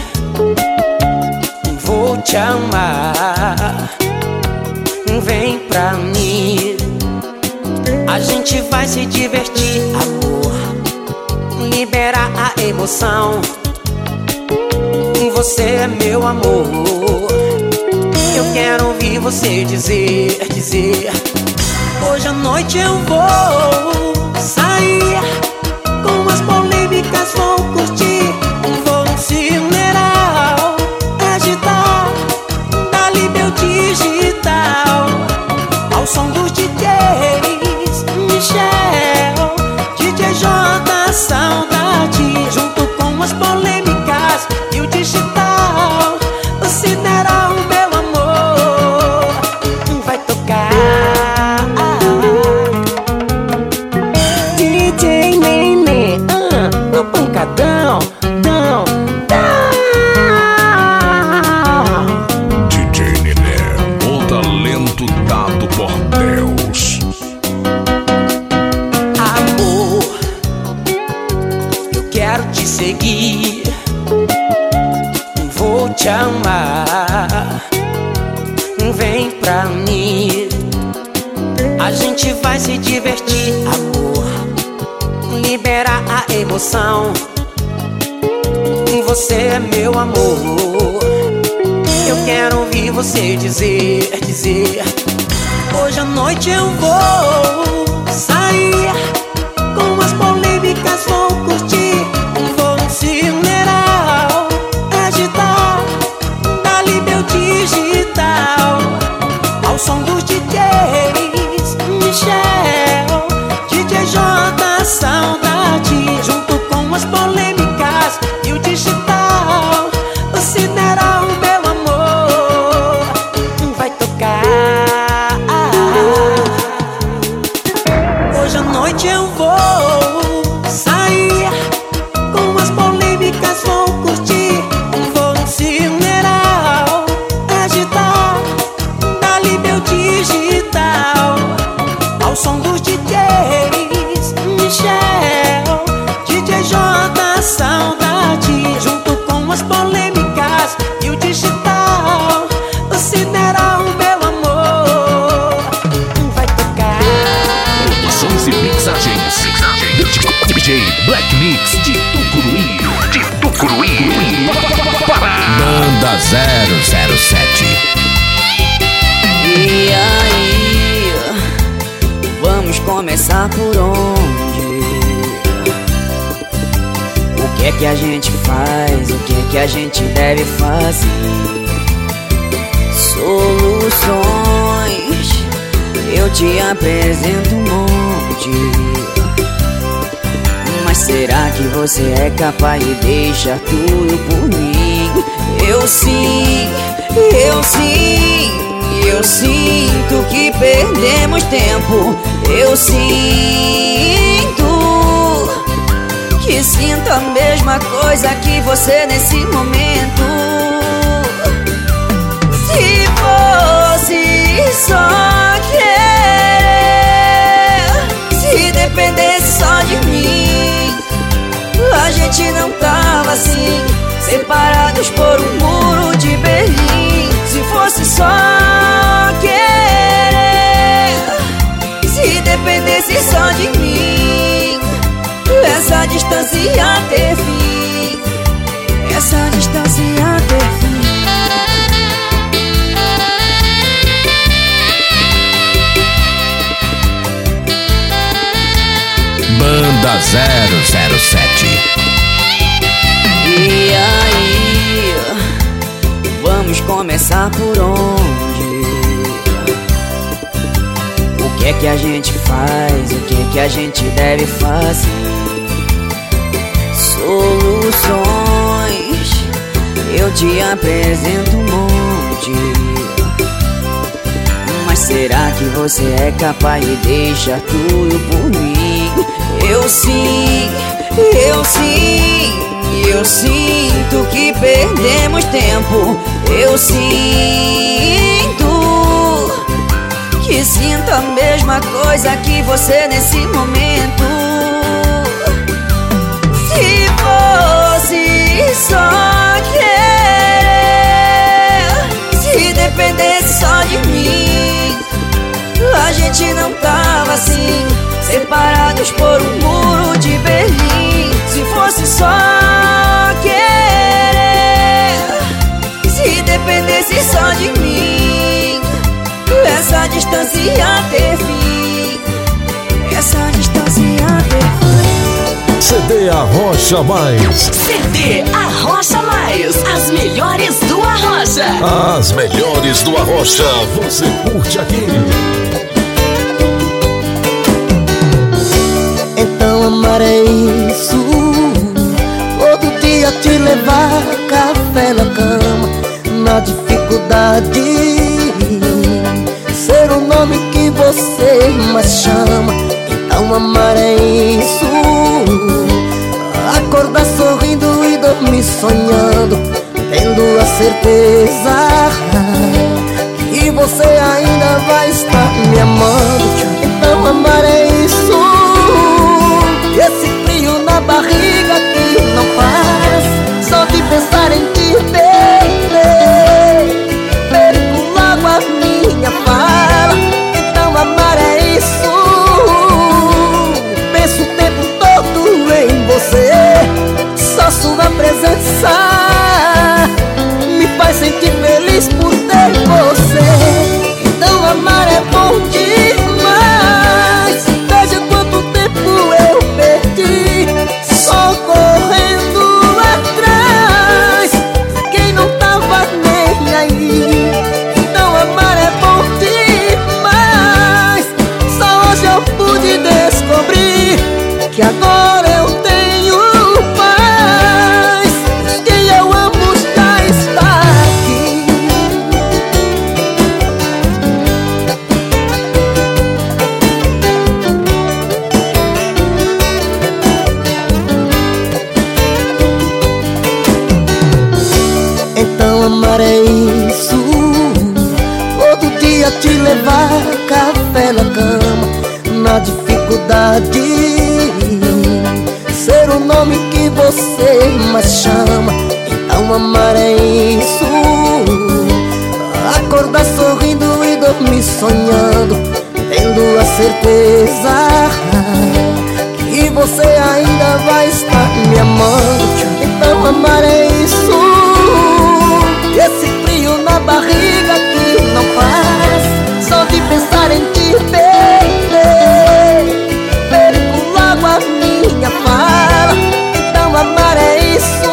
vou te amar. Vem pra mim, a gente vai se divertir, amor. Liberar a emoção, você é meu amor. Eu quero ouvir você dizer, hoje à noite eu vou sair, com as polêmicas vou curtir, vou no cineral, agitar, dali meu digital, ao som dos DJs, Michel, DJ J, saudade, junto com as polêmicas e o digital, o cineral, meu amor, vai tocar. DJ Nenê, no pancadão, DJ Nenê, o talento dado por Deus. Amor, eu quero te seguir, vou te amar. Vem pra mim, a gente vai se divertir, amor. Liberar a emoção, você é meu amor. Eu quero ouvir você dizer, hoje à noite eu vou sair, com as polêmicas vou curtir, vou no cineral, agitar, dali meu digital, ao som dos DJs, Michel, DJ J, saudade, junto com as polêmicas e o digital, o cineral, meu amor, vai tocar. Hoje à noite eu vou sair, com as polêmicas vou curtir, vou no cineral, agitar, dali meu digital, ao som dos DJs, Michel, DJ J, saudade, junto com as polêmicas e o digital, o cineral, meu amor, vai tocar. Produções e mixagens. DJ Black Mix de Tucuruí. Banda 007. E aí, vamos começar por onde? O que é que a gente faz? O que é que a gente deve fazer? Soluções, eu te apresento um monte. Mas será que você é capaz de deixar tudo por mim? Eu sinto que perdemos tempo. Eu sinto a mesma coisa que você nesse momento. Se fosse só querer, se dependesse só de mim, a gente não tava assim, separados por um muro de Berlim. Se fosse só querer, se dependesse só de mim, essa distância ia ter fim, essa distância ia ter fim. Banda 007. E aí, vamos começar por onde? O que é que a gente faz? O que é que a gente deve fazer? Soluções, eu te apresento um monte. Mas será que você é capaz de deixar tudo por mim? Eu sinto que perdemos tempo. Eu sinto a mesma coisa que você nesse momento. Se fosse só separados por um muro de Berlim. Se fosse só querer, se dependesse só de mim, essa distância ia ter fim, essa distância ia ter fim. CD Arrocha Mais. CD Arrocha Mais. As melhores do Arrocha. As melhores do Arrocha você curte aqui. Então amar é isso, todo dia te levar café na cama, na dificuldade, ser o nome que você mais chama. Então amar é isso, acordar sorrindo e dormir sonhando, tendo a certeza que você ainda vai estar me amando. Então amar é isso, esse frio na barriga que não faz, só de pensar em te perder, perco logo a minha fala. Então amar é isso, penso o tempo todo em você, só sua presença me faz sentir feliz por ter você. Então amar é bom demais, veja quanto tempo eu perdi, só correndo atrás de quem não tava nem aí. Então amar é bom demais, só hoje eu pude descobrir que agora eu tenho paz, quem eu amo já está aqui. Então amar é isso, todo dia te levar café na cama, na dificuldade, ser o nome que você mais chama. Então amar é isso, acordar sorrindo e dormir sonhando, tendo a certeza que você ainda vai estar me amando. Então amar é isso, esse frio na barriga que não faz, só de pensar em te perder, perco logo a minha fala. Então amar é isso,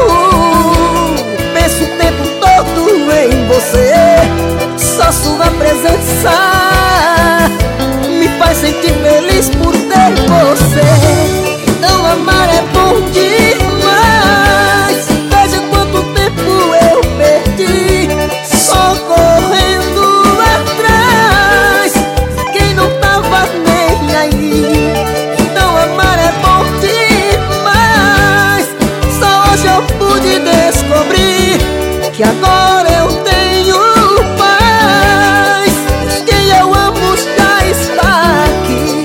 penso o tempo todo em você, só sua presença me faz sentir feliz por ter você. Então amar é bom demais, veja quanto tempo eu perdi, só correndo atrás de quem não tava nem aí. Então amar é bom demais, só hoje eu pude descobrir que agora eu tenho paz, quem eu amo já está aqui.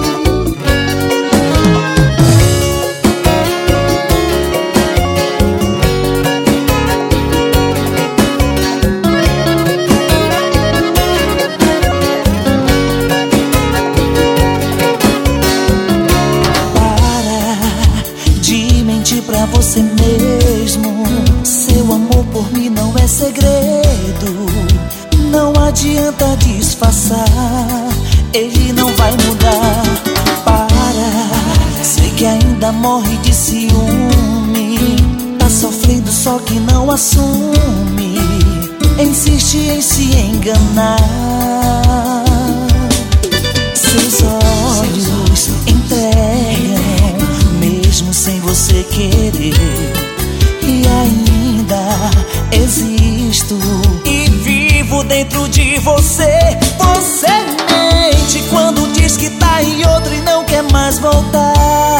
De mentir pra você mesmo, seu amor por mim não é segredo, não adianta disfarçar, ele não vai mudar. Para, sei que ainda morre de ciúme, tá sofrendo só que não assume, insiste em se enganar. Seus olhos entregam mesmo sem você querer, e ainda existo e vivo dentro de você. Você mente quando diz que tá em outra e não quer mais voltar.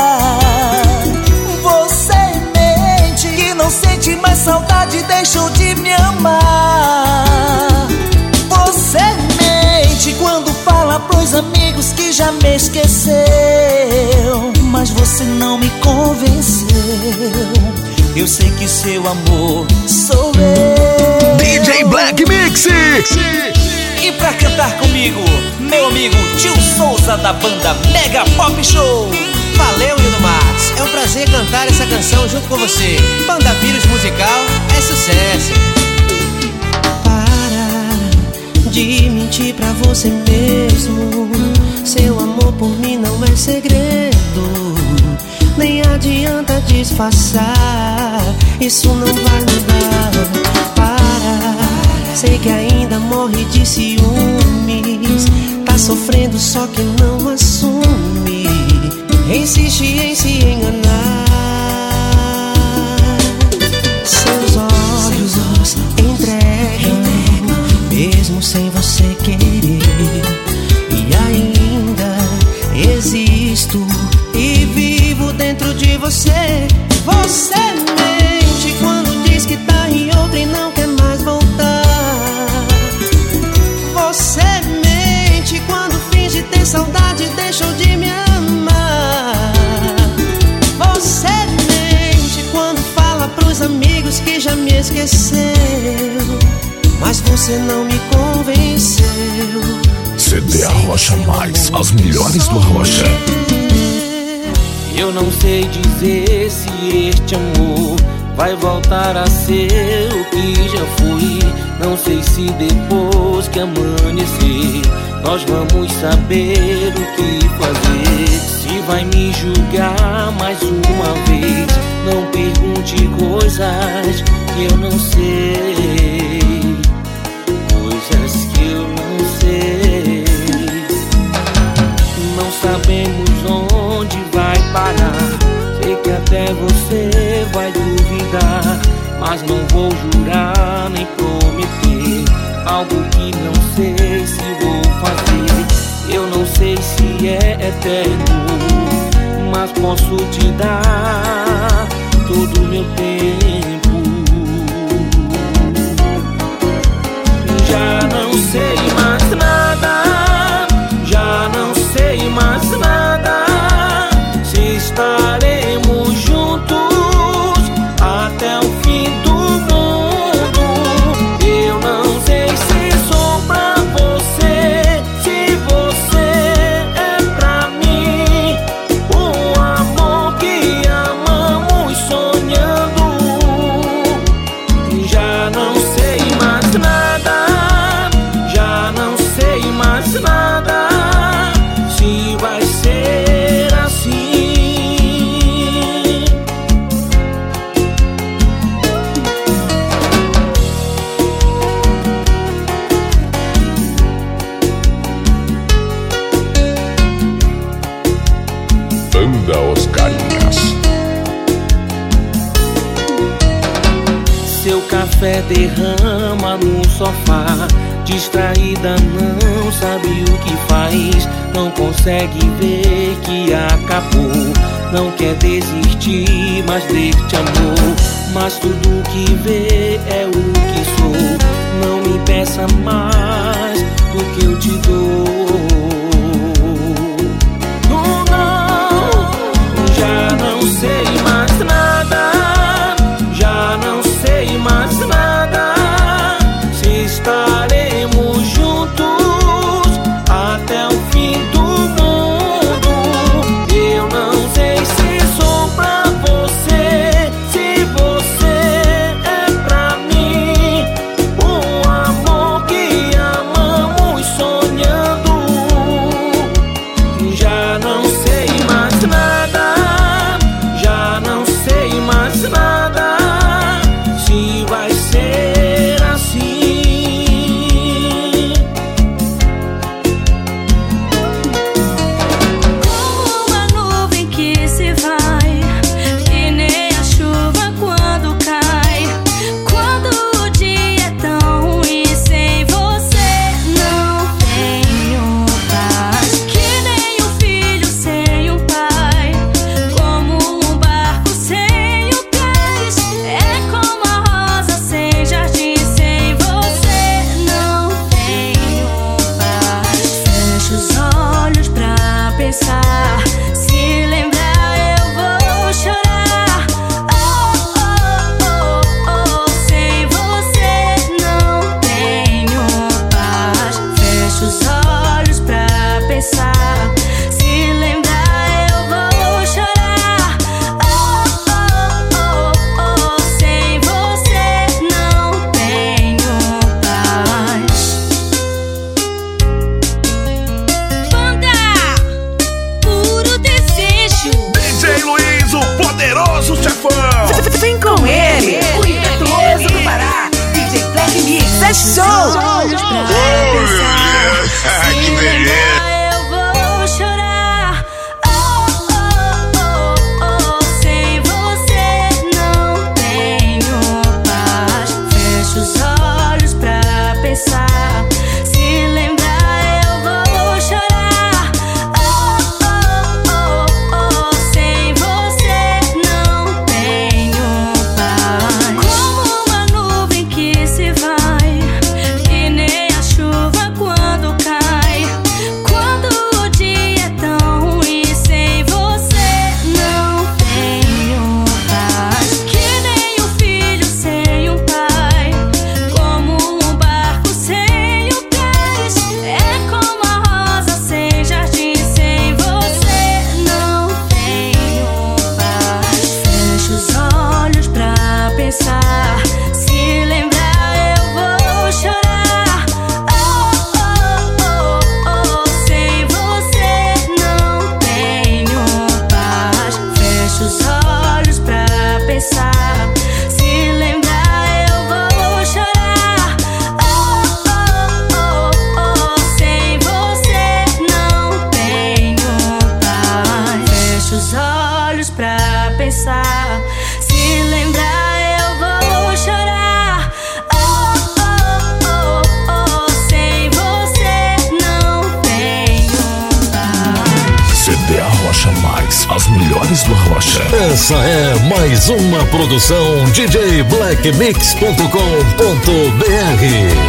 Você mente que não sente mais saudade, deixou de me amar. Você mente quando fala pros amigos que já me esqueceu, mas você não me convenceu. Eu sei que seu amor sou eu. DJ Black Mix. E pra cantar comigo, meu amigo Tio Souza da banda Mega Pop Show. Valeu, Nino Matos, é um prazer cantar essa canção junto com você. Banda Vírus Musical é sucesso. Para de mentir pra você mesmo, seu amor por mim não é segredo. Nem adianta disfarçar, isso não vai mudar. Para, sei que ainda morre de ciúmes, tá sofrendo só que não assume. Insiste em se enganar. Seus olhos entregam, mesmo sem você querer. E ainda existo e vivo dentro de você. Você mente quando diz que tá em outra e não quer mais voltar. Você mente quando finge ter saudade e deixou de me amar. Você mente quando fala pros amigos que já me esqueceu, mas você não me convenceu. CD Arrocha Mais, as melhores do Arrocha. Eu não sei dizer se este amor vai voltar a ser o que já foi. Não sei se depois que amanhecer nós vamos saber o que fazer. Se vai me julgar mais uma vez, não pergunte coisas que eu não sei, coisas que eu não sei. Não sabemos onde vai parar, sei que até você vai duvidar, mas não vou jurar nem prometer algo que não sei se vou fazer. Eu não sei se é eterno, mas posso te dar todo o meu tempo. Já não sei mais nada, já não sei mais nada, se estaremos juntos até o fim do mundo. Eu não sei se sou pra você, se você é pra mim, o amor que amamos sonhando. Já não sei mais nada, já não sei mais nada, se vai ser assim. Banda Oscarinhas. Seu café derrama no sofá, distraída não sabe o que faz, não consegue ver que acabou, não quer desistir mais deste amor, mas tudo que vê é o que sou. Não me peça mais do que eu te dou. Já não sei mais nada, já não sei mais nada, se estaremos juntos até o fim do mundo. Eu não sei se sou pra você, se você é pra mim, o amor que amamos sonhando. Já não sei mais nada, já melhores do Arrocha. Essa é mais uma produção djblackmix.com.br.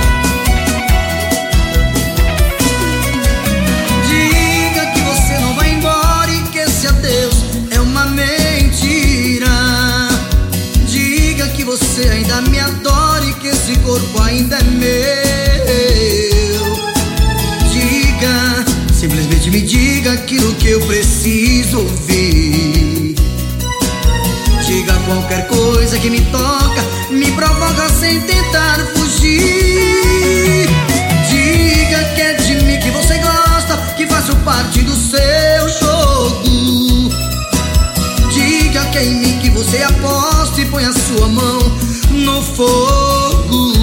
Diga que você não vai embora e que esse adeus é uma mentira. Diga que você ainda me adora e que esse corpo ainda é meu. Diga, simplesmente me diga aquilo que eu preciso ouvir. Diga qualquer coisa que me toca, me provoca sem tentar fugir. Diga que é de mim que você gosta, que faço parte do seu jogo. Diga que é em mim que você aposta e põe a sua mão no fogo.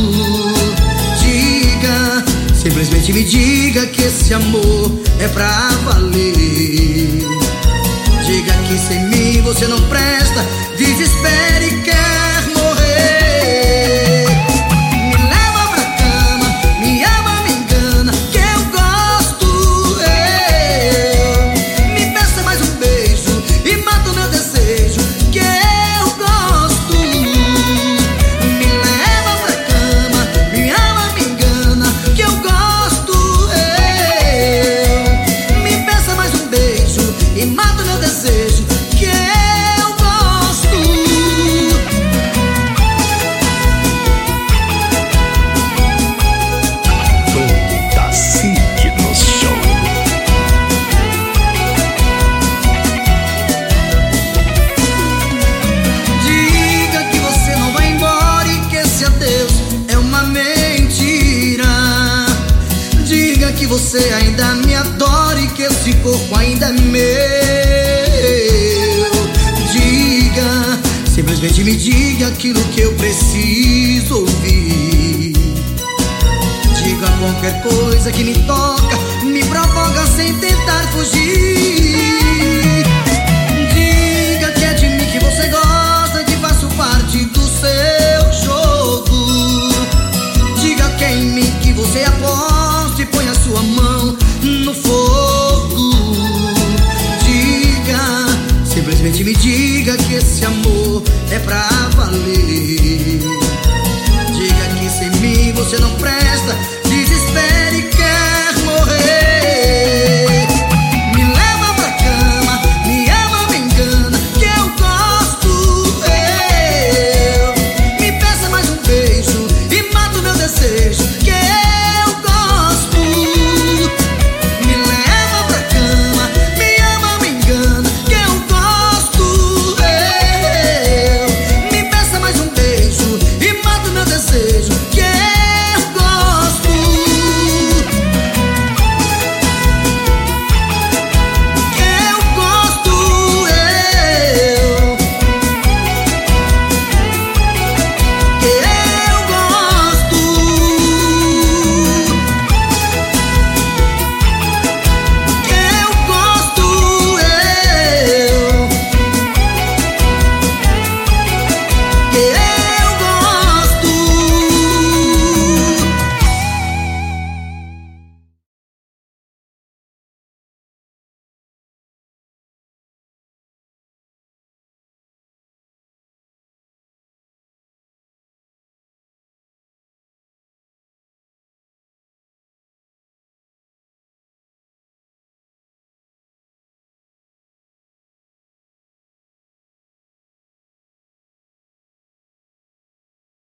Diga, simplesmente me diga que esse amor é pra valer. Diga que sem mim você não presta, desespera e quer morrer. Me leva pra cama, me ama, me engana, que eu gosto eu. Me peça mais um beijo e mata o meu desejo, que eu gosto. Me leva pra cama, me ama, me engana, que eu gosto eu. Me peça mais um beijo e mata o meu desejo, que eu gosto. Cacique no show. Diga que você não vai embora e que esse adeus é uma mentira. Diga que você ainda me adora e que esse corpo ainda é meu. Diga, simplesmente me diga aquilo que eu preciso ouvir. Diga qualquer coisa que me toca, me provoca sem tentar fugir.